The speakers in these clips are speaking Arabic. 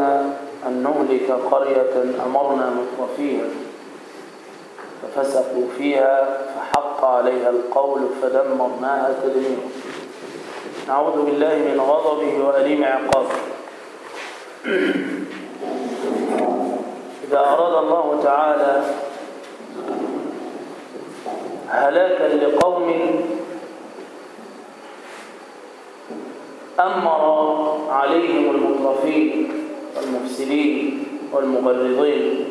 أردنا أن نهلك قرية أمرنا مترفيها ففسقوا فيها فحق عليها القول فدمرناها تدميرا. نعوذ بالله من غضبه وأليم عقابه. إذا أراد الله تعالى هلاكا لقوم أمر عليهم المترفين والمفسدين والمغرضين،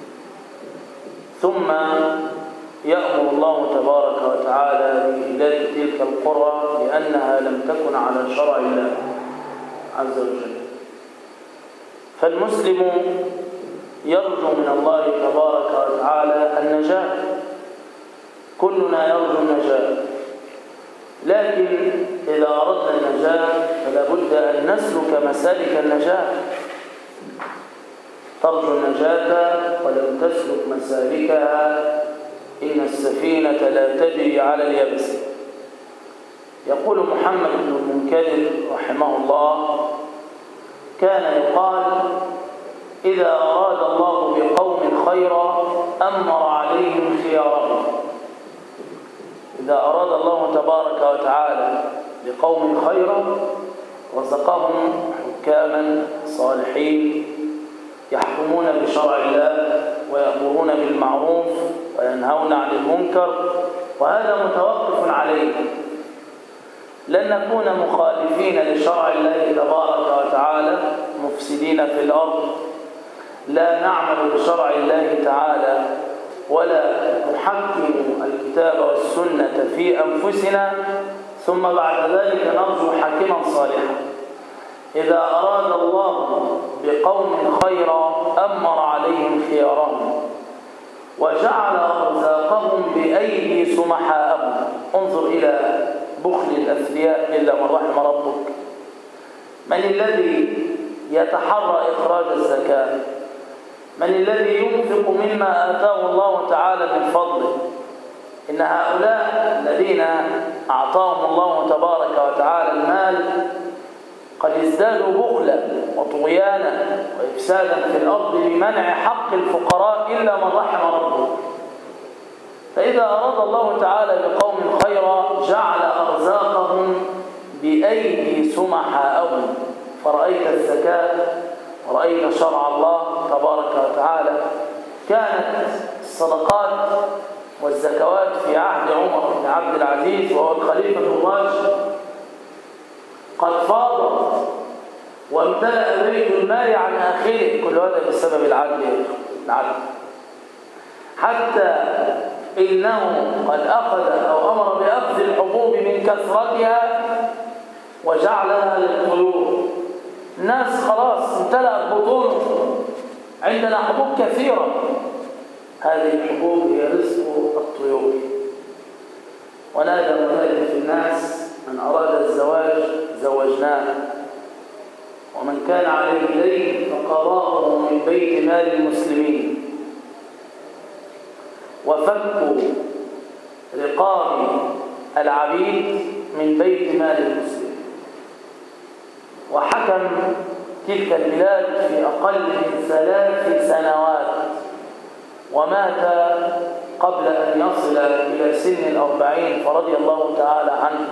ثم يأمر الله تبارك وتعالى بإهلاك تلك القرى لأنها لم تكن على شرع الله عز وجل. فالمسلم يرجو من الله تبارك وتعالى النجاة، كلنا يرجو النجاة، لكن إذا أردنا النجاة فلا بد أن نسلك مسالك النجاة. ترجو النجاة ولم تسلك مسالكها إن السفينة لا تجري على اليبس. يقول محمد بن المنكدر رحمه الله: كان يقال إذا أراد الله بقوم خيرا أمر عليهم خيارهم. إذا أراد الله تبارك وتعالى بقوم خيرا رزقهم حكاما صالحين يحكمون بشرع الله ويأمرون بالمعروف وينهون عن المنكر، وهذا متوقف عليه. لن نكون مخالفين لشرع الله تبارك وتعالى مفسدين في الأرض، لا نعمل بشرع الله تعالى ولا نحكم الكتاب والسنة في أنفسنا ثم بعد ذلك نرجو حاكما صالحا. إذا أراد الله بقوم خيرا أمر عليهم خيارهم وجعل أرزاقهم بأيدي سمحاءهم. انظر إلى بخل الأثرياء إلا من رحم ربك. من الذي يتحرى إخراج الزكاة؟ من الذي ينفق مما آتاه الله تعالى من فضله؟ إن هؤلاء الذين أعطاهم الله تبارك وتعالى المال قد ازدادوا بخلا وطغيانا وإفسادا في الأرض بمنع حق الفقراء إلا من رحم ربه. فإذا أراد الله تعالى بقوم خيرا جعل أرزاقهم بأيدي سمحاءهم. فرأيت الزكاة ورأيت شرع الله تبارك وتعالى. كانت الصدقات والزكوات في عهد عمر بن عبد العزيز وهو الخليفة الراشد قد فاضت وامتلأ بيت المال عن آخره. كل هذا بسبب العدل. حتى إنه قد أخذ أو أمر بأخذ الحبوب من كثرتها وجعلها للطيور. الناس خلاص امتلأت بطونهم، عندنا حبوب كثيرة. هذه الحبوب هي رزق الطيور. ونادى منادي في الناس: من أراد الزواج زوجناه، ومن كان عليه دين فقضاؤه من بيت مال المسلمين. وفكوا رقاب العبيد من بيت مال المسلمين. وحكم تلك البلاد في أقل من 3 سنوات، ومات قبل أن يصل إلى سن 40 فرضي الله تعالى عنه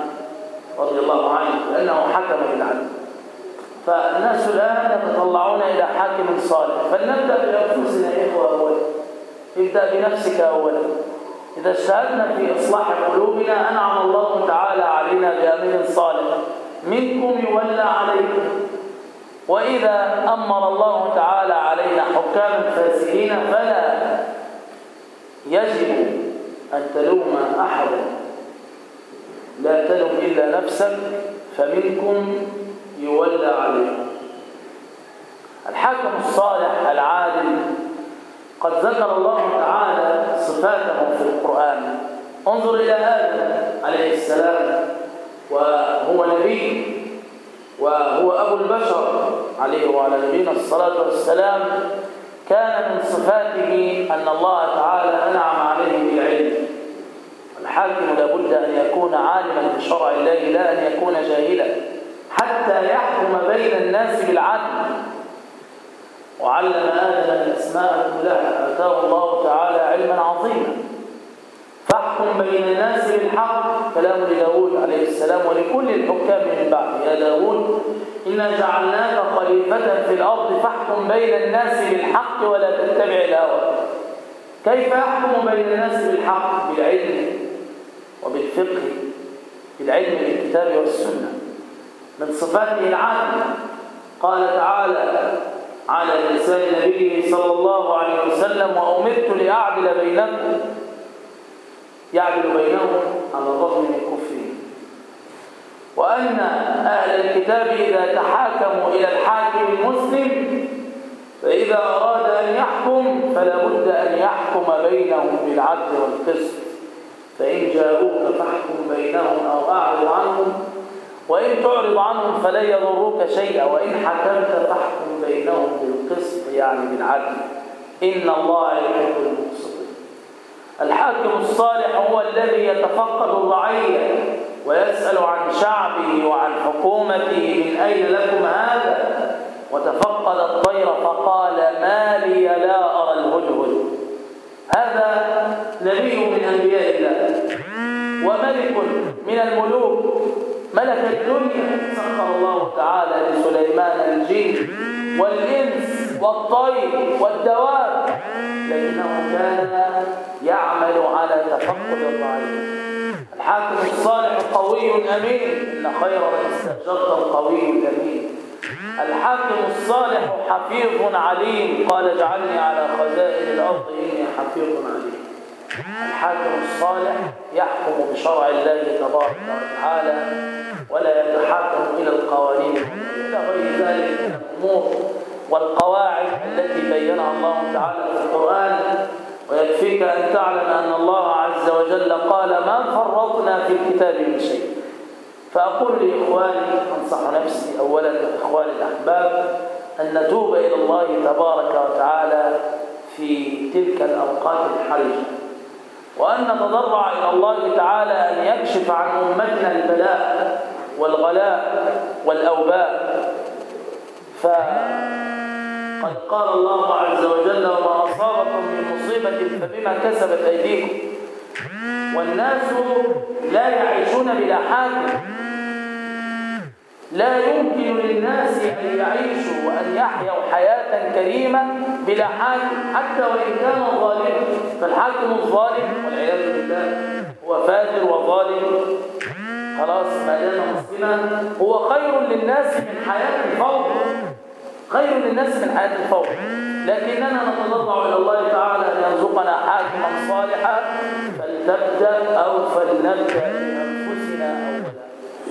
لأنه حكم بالعدل. فالناس الآن يتطلعون إلى حاكم صالح. فلنبدأ بأنفسنا يا إخوة أولا. ابدأ بنفسك أولا. إذا اجتهدنا في إصلاح قلوبنا أنعم الله تعالى علينا بأمير صالح منكم يولى عليكم. وإذا أمر الله تعالى علينا حكاما فاسدين فلا يجب أن تلوم أحدا، لا تلوم إلا نفسك، فمنكم يولى عليكم. الحاكم الصالح العادل قد ذكر الله تعالى صفاته في القرآن. انظر إلى آدم عليه السلام، وهو نبي وهو أبو البشر عليه وعلى نبينا الصلاة والسلام. كان من صفاته أن الله تعالى أنعم عليه بالعلم. الحاكم لابد أن يكون عالما بشرع الله لا أن يكون جاهلا، حتى يحكم بين الناس بالعدل. وعلم آدم الأسماء كلها، آتاه الله تعالى علما عظيما. فاحكم بين الناس بالحق، كلام لداود عليه السلام ولكل الحكام من بعد: يا داود إنا جعلناك خليفة في الأرض فاحكم بين الناس بالحق ولا تتبع الهوى. كيف يحكم بين الناس بالحق؟ بالعلم وبالفقه، بالعلم بالكتاب والسنة. من صفاته العدل، قال تعالى على لسان نبيه صلى الله عليه وسلم: وأمرت لأعدل بينكم، يعدل بينهم على الرغم من كفرهم. وأن أهل الكتاب إذا تحاكموا إلى الحاكم المسلم فإذا أراد أن يحكم فلا بد أن يحكم بينهم بالعدل والقسط، فإن جاءوك فاحكم بينهم أو أعرض عنهم، وإن تعرض عنهم فلن يضروك شيئا، وإن حكمت فاحكم بينهم بالقسط يعني بالعدل، إن الله يحب المقسطين. الحاكم الصالح هو الذي يتفقد الرعية ويسأل عن شعبه وعن حكومته: من أين لكم هذا؟ وتفقد الطير فقال: ما لي لا أرى الهدهد. هذا نبي من أنبياء الله وملك من الملوك، ملك الدنيا. سخر الله تعالى لسليمان الجن والإنس والطير والدواب، لكنه كان يعمل على تفقد الرعية. الحاكم الصالح قوي أمين، إن خير من استأجرت القوي الأمين. الحاكم الصالح حفيظ عليم، قال: اجعلني على خزائن الأرض إني حفيظ عليم. الحاكم الصالح يحكم بشرع الله تبارك وتعالى ولا يتحاكم إلى القوانين إلى غير ذلك من الأمور والقواعد التي بينها الله تعالى في القرآن. ويكفيك أن تعلم أن الله عز وجل قال: ما فرطنا في الكتاب من شيء. فأقول لإخواني، أنصح نفسي أولا وإخواني الأحباب أن نتوب إلى الله تبارك وتعالى في تلك الأوقات الحرجة، وأن نتضرع إلى الله تعالى أن يكشف عن أمتنا البلاء والغلاء والأوباء. فقد قال الله عز وجل: وما أصابكم من مصيبة فبما كسبت أيديكم. والناس لا يعيشون بلا حاكم، لا يمكن للناس أن يعيشوا وأن يحيوا حياة كريمة بلا حاكم حتى وإن كان ظالما. فالحاكم الظالم والعياذ بالله هو فاجر وظالم، خلاص ما دام مسلما هو خير للناس من حياة الفوضى، خير للناس من حياة الفوضى. لكننا نتضرع إلى الله تعالى أن يرزقنا حاكما صالحا، فلنبدأ أو فلنبدأ بأنفسنا أولا.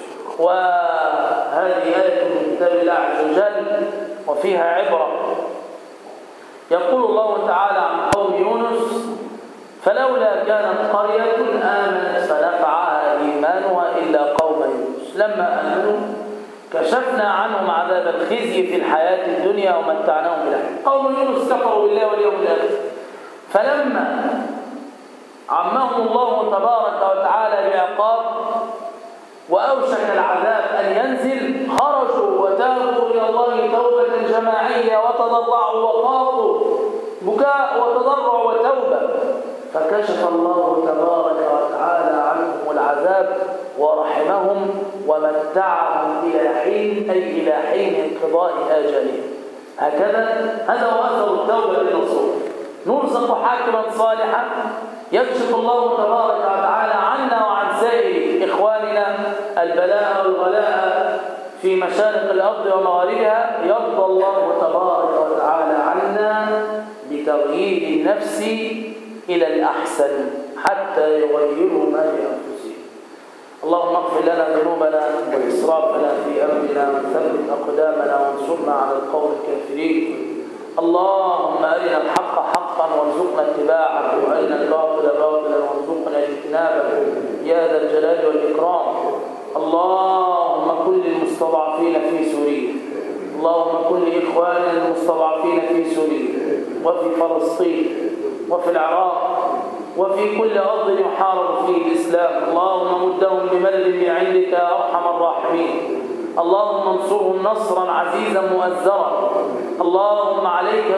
وهذه آية من كتاب الله عز وجل وفيها عبرة. يقول الله تعالى عن قوم يونس: فلولا كانت قرية آمنت فنفعها إيمانها إلا قوم يونس لما آمنوا كشفنا عنهم عذاب الخزي في الحياة الدنيا ومتعناهم إلى حين. قوم يونس كفروا بالله واليوم الآخر، فلما عمهم الله تبارك وتعالى بعقاب وأوشك العذاب أن ينزل خرجوا وتابوا إلى الله توبة جماعية وتضرعوا وخافوا، بكاء وتضرع وتوبة، فكشف الله تبارك وتعالى عنهم العذاب ورحمهم ومتعهم إلى حين، أي إلى حين انقضاء آجالهم. هذا هو أثر التوبة للنصوص. نرزق حاكما صالحا يكشف الله تبارك وتعالى عنا وعن سائر إخواننا البلاء والغلاء في مشارق الأرض ومغاربها، يرضى الله تبارك وتعالى عنا بتغيير النفس إلى الأحسن حتى يغيروا ما بأنفسهم. اللهم اغفر لنا ذنوبنا وإسرافنا في أمرنا وثبت أقدامنا وانصرنا على القوم الكافرين. اللهم أرنا الحق حقا وارزقنا اتباعه، وأرنا الباطل باطلا وارزقنا اجتنابه يا ذا الجلال والإكرام. اللهم كن للمستضعفين في سوريا، اللهم كن لإخواننا المستضعفين في سوريا وفي فلسطين وفي العراق وفي كل أرض يحارب فيه الإسلام. اللهم مدهم بمدد من عندك يا أرحم الراحمين. اللهم انصرهم نصرا عزيزا مؤزرا. اللهم عليك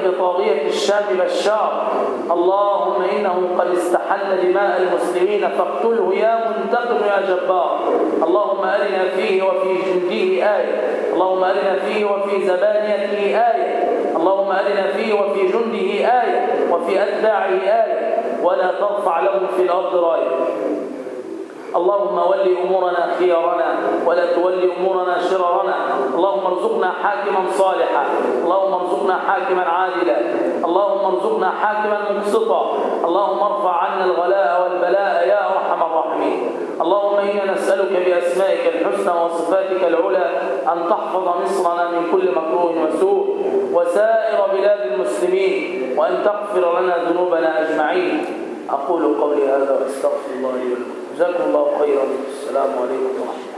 بطاغية الشام بشار، اللهم إنه قد استحل دماء المسلمين فاقتله يا منتقم يا جبار. اللهم أرنا فيه وفي جنده آية، اللهم أرنا فيه وفي زبانيته آية، اللهم أرنا فيه وفي جنده آية وفي أتباعه آية، ولا ترفع لهم في الأرض راية. اللهم ول أمورنا خيارنا ولا تولي أمورنا شرارنا. اللهم ارزقنا حاكما صالحا، اللهم ارزقنا حاكما عادلا، اللهم ارزقنا حاكما مقسطا، اللهم ارفع عنا الغلاء والبلاء يا أرحم الراحمين. اللهم إنا نسألك بأسمائك الحسنى وصفاتك العلى أن تحفظ مصرنا من كل مكروه وسوء وسائر بلاد المسلمين، وأن تغفر لنا ذنوبنا أجمعين. أقول قولي هذا وأستغفر الله لي ولكم. جزاكم الله خيرا. السلام عليكم ورحمة الله.